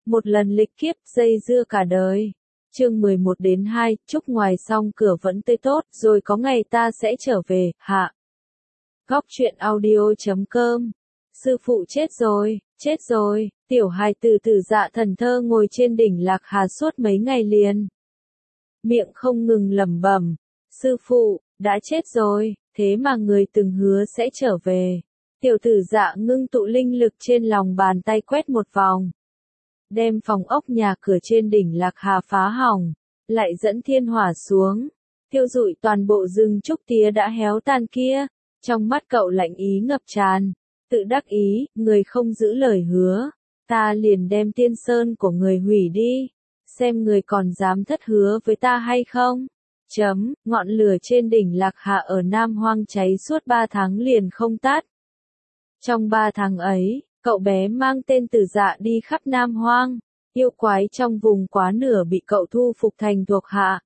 một lần lịch kiếp dây dưa cả đời. Chương 11 đến 2, chúc ngoài xong cửa vẫn tươi tốt, rồi có ngày ta sẽ trở về, hạ. Góc truyện audio.com. Sư phụ chết rồi, tiểu hài tử Tử Dạ Thần Thơ ngồi trên đỉnh Lạc Hà suốt mấy ngày liền. Miệng không ngừng lẩm bẩm, sư phụ, đã chết rồi, thế mà người từng hứa sẽ trở về. Tiểu Tử Dạ ngưng tụ linh lực trên lòng bàn tay quét một vòng. Đem phòng ốc nhà cửa trên đỉnh Lạc Hà phá hỏng, lại dẫn thiên hỏa xuống, thiêu rụi toàn bộ rừng trúc tía đã héo tàn kia. Trong mắt cậu lạnh ý ngập tràn, tự đắc ý, người không giữ lời hứa, ta liền đem tiên sơn của người hủy đi, xem người còn dám thất hứa với ta hay không. Ngọn lửa trên đỉnh Lạc Hà ở Nam Hoang cháy suốt 3 tháng liền không tắt. Trong 3 tháng ấy, cậu bé mang tên Tử Dạ đi khắp Nam Hoang, yêu quái trong vùng quá nửa bị cậu thu phục thành thuộc hạ.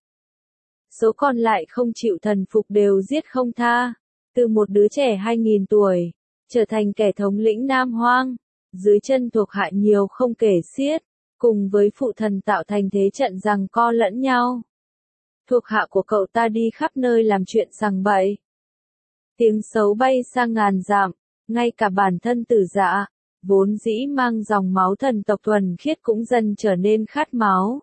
Số còn lại không chịu thần phục đều giết không tha, từ một đứa trẻ 2000 tuổi, trở thành kẻ thống lĩnh Nam Hoang, dưới chân thuộc hạ nhiều không kể xiết, cùng với phụ thần tạo thành thế trận giằng co lẫn nhau. Thuộc hạ của cậu ta đi khắp nơi làm chuyện sằng bậy. Tiếng xấu bay sang ngàn dặm, ngay cả bản thân Tử Dạ, vốn dĩ mang dòng máu thần tộc thuần khiết cũng dần trở nên khát máu.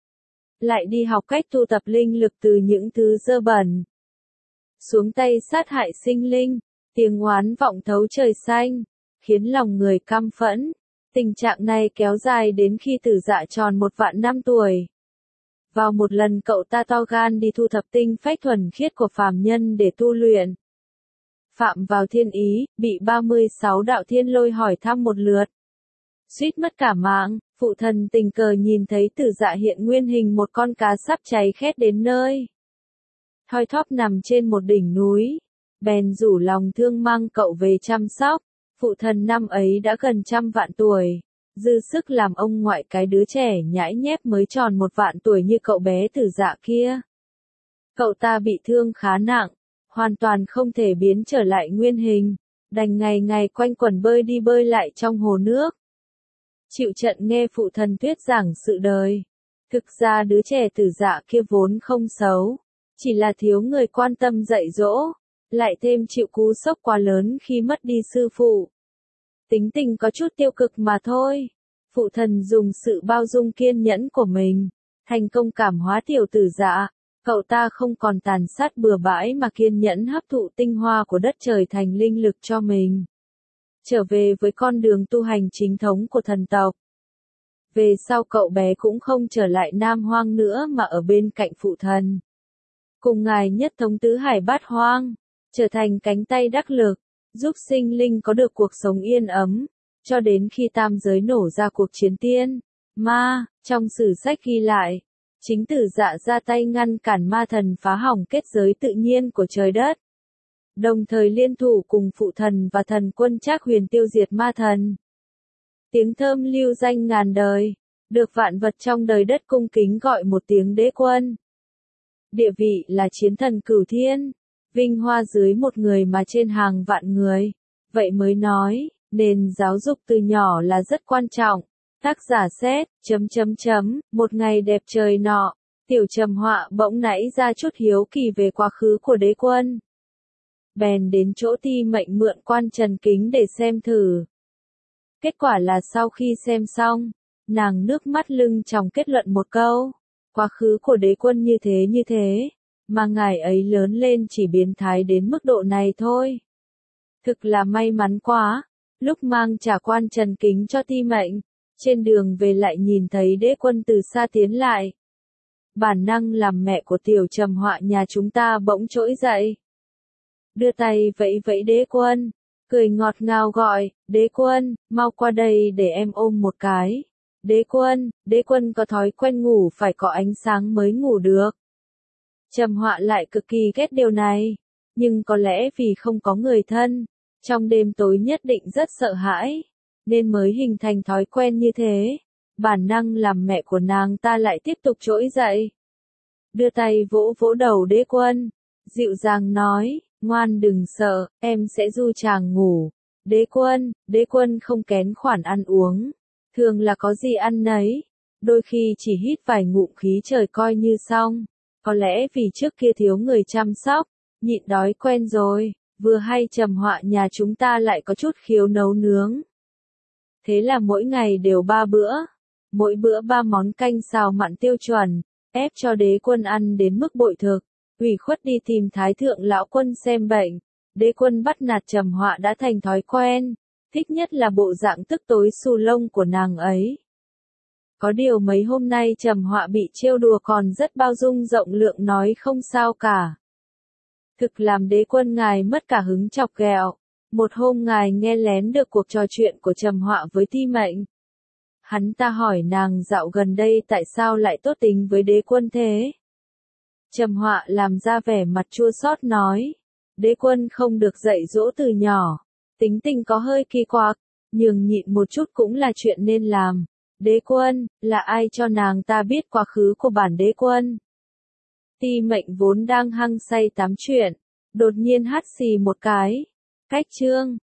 Lại đi học cách tu tập linh lực từ những thứ dơ bẩn. Xuống tay sát hại sinh linh, tiếng oán vọng thấu trời xanh, khiến lòng người căm phẫn. Tình trạng này kéo dài đến khi Tử Dạ tròn 1 vạn năm tuổi. Vào một lần cậu ta to gan đi thu thập tinh phách thuần khiết của phàm nhân để tu luyện. Phạm vào thiên ý, bị 36 đạo thiên lôi hỏi thăm một lượt. Suýt mất cả mạng, phụ thần tình cờ nhìn thấy Tử Dạ hiện nguyên hình một con cá sắp cháy khét đến nơi. Thoi thóp nằm trên một đỉnh núi, bèn rủ lòng thương mang cậu về chăm sóc. Phụ thần năm ấy đã gần 100 vạn tuổi, dư sức làm ông ngoại cái đứa trẻ nhãi nhép mới tròn 1 vạn tuổi như cậu bé Tử Dạ kia. Cậu ta bị thương khá nặng, hoàn toàn không thể biến trở lại nguyên hình, đành ngày ngày quanh quẩn bơi đi bơi lại trong hồ nước. Chịu trận nghe phụ thần thuyết giảng sự đời. Thực ra đứa trẻ Tử Dạ kia vốn không xấu, chỉ là thiếu người quan tâm dạy dỗ, lại thêm chịu cú sốc quá lớn khi mất đi sư phụ. Tính tình có chút tiêu cực mà thôi. Phụ thần dùng sự bao dung kiên nhẫn của mình, thành công cảm hóa tiểu Tử Dạ. Cậu ta không còn tàn sát bừa bãi mà kiên nhẫn hấp thụ tinh hoa của đất trời thành linh lực cho mình. Trở về với con đường tu hành chính thống của thần tộc. Về sau cậu bé cũng không trở lại Nam Hoang nữa mà ở bên cạnh phụ thần. Cùng ngài nhất thống tứ hải bát hoang, trở thành cánh tay đắc lực, giúp sinh linh có được cuộc sống yên ấm, cho đến khi tam giới nổ ra cuộc chiến tiên, ma, trong sử sách ghi lại. Chính Tử Dạ ra tay ngăn cản ma thần phá hỏng kết giới tự nhiên của trời đất. Đồng thời liên thủ cùng phụ thần và thần quân Trác Huyền tiêu diệt ma thần. Tiếng thơm lưu danh ngàn đời, được vạn vật trong đời đất cung kính gọi một tiếng đế quân. Địa vị là chiến thần cửu thiên, vinh hoa dưới một người mà trên hàng vạn người. Vậy mới nói, nền giáo dục từ nhỏ là rất quan trọng. Tác giả xét, một ngày đẹp trời nọ, tiểu Trầm Họa bỗng nảy ra chút hiếu kỳ về quá khứ của đế quân. Bèn đến chỗ Ti Mệnh mượn quan Trần Kính để xem thử. Kết quả là sau khi xem xong, nàng nước mắt lưng tròng kết luận một câu. Quá khứ của đế quân như thế, mà ngài ấy lớn lên chỉ biến thái đến mức độ này thôi. Thực là may mắn quá, lúc mang trả quan Trần Kính cho Ti Mệnh. Trên đường về lại nhìn thấy đế quân từ xa tiến lại. Bản năng làm mẹ của tiểu Trầm Họa nhà chúng ta bỗng trỗi dậy. Đưa tay vẫy vẫy đế quân, cười ngọt ngào gọi, đế quân, mau qua đây để em ôm một cái. Đế quân có thói quen ngủ phải có ánh sáng mới ngủ được. Trầm Họa lại cực kỳ ghét điều này, nhưng có lẽ vì không có người thân, trong đêm tối nhất định rất sợ hãi. Nên mới hình thành thói quen như thế. Bản năng làm mẹ của nàng ta lại tiếp tục trỗi dậy. Đưa tay vỗ vỗ đầu đế quân, dịu dàng nói, ngoan đừng sợ, em sẽ du chàng ngủ. Đế quân không kén khoản ăn uống, thường là có gì ăn nấy, đôi khi chỉ hít vài ngụm khí trời coi như xong. Có lẽ vì trước kia thiếu người chăm sóc, nhịn đói quen rồi, vừa hay Trầm Họa nhà chúng ta lại có chút khiếu nấu nướng. Thế là mỗi ngày đều 3 bữa, mỗi bữa 3 món canh xào mặn tiêu chuẩn, ép cho đế quân ăn đến mức bội thực, ủy khuất đi tìm Thái thượng lão quân xem bệnh. Đế quân bắt nạt Trầm Họa đã thành thói quen, thích nhất là bộ dạng tức tối xù lông của nàng ấy. Có điều mấy hôm nay Trầm Họa bị trêu đùa còn rất bao dung rộng lượng nói không sao cả. Thực làm đế quân ngài mất cả hứng chọc ghẹo. Một hôm ngài nghe lén được cuộc trò chuyện của Trầm Họa với Ti Mệnh. Hắn ta hỏi nàng dạo gần đây tại sao lại tốt tính với đế quân thế. Trầm Họa làm ra vẻ mặt chua xót nói. Đế quân không được dạy dỗ từ nhỏ. Tính tình có hơi kỳ quặc, nhường nhịn một chút cũng là chuyện nên làm. Đế quân, là ai cho nàng ta biết quá khứ của bản đế quân? Ti Mệnh vốn đang hăng say tám chuyện, đột nhiên hắt xì một cái. Cách chương.